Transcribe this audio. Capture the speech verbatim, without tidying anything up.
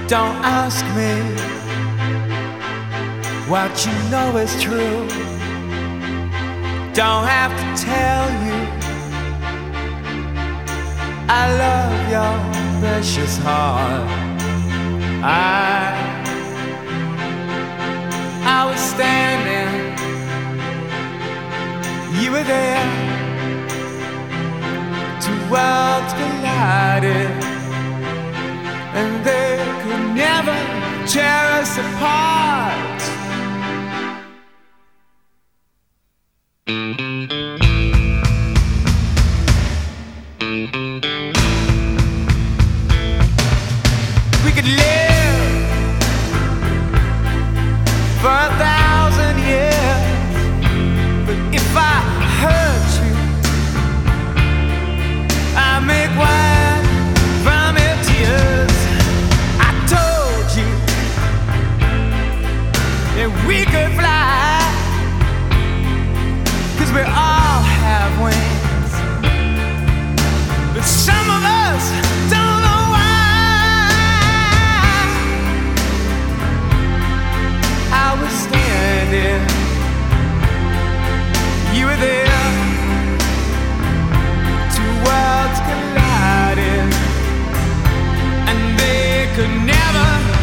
Don't ask me what you know is true. Don't have to tell you I love your precious heart. I I was standing, you were there. Two worlds collided, and they could never tear us apart. We could live for a thousand years, but if I hurt you, I make wine from your tears. I told you that we could fly, 'cause we all have wings, but some of us don't know why. I was standing, you were there. Two worlds collided, and they could never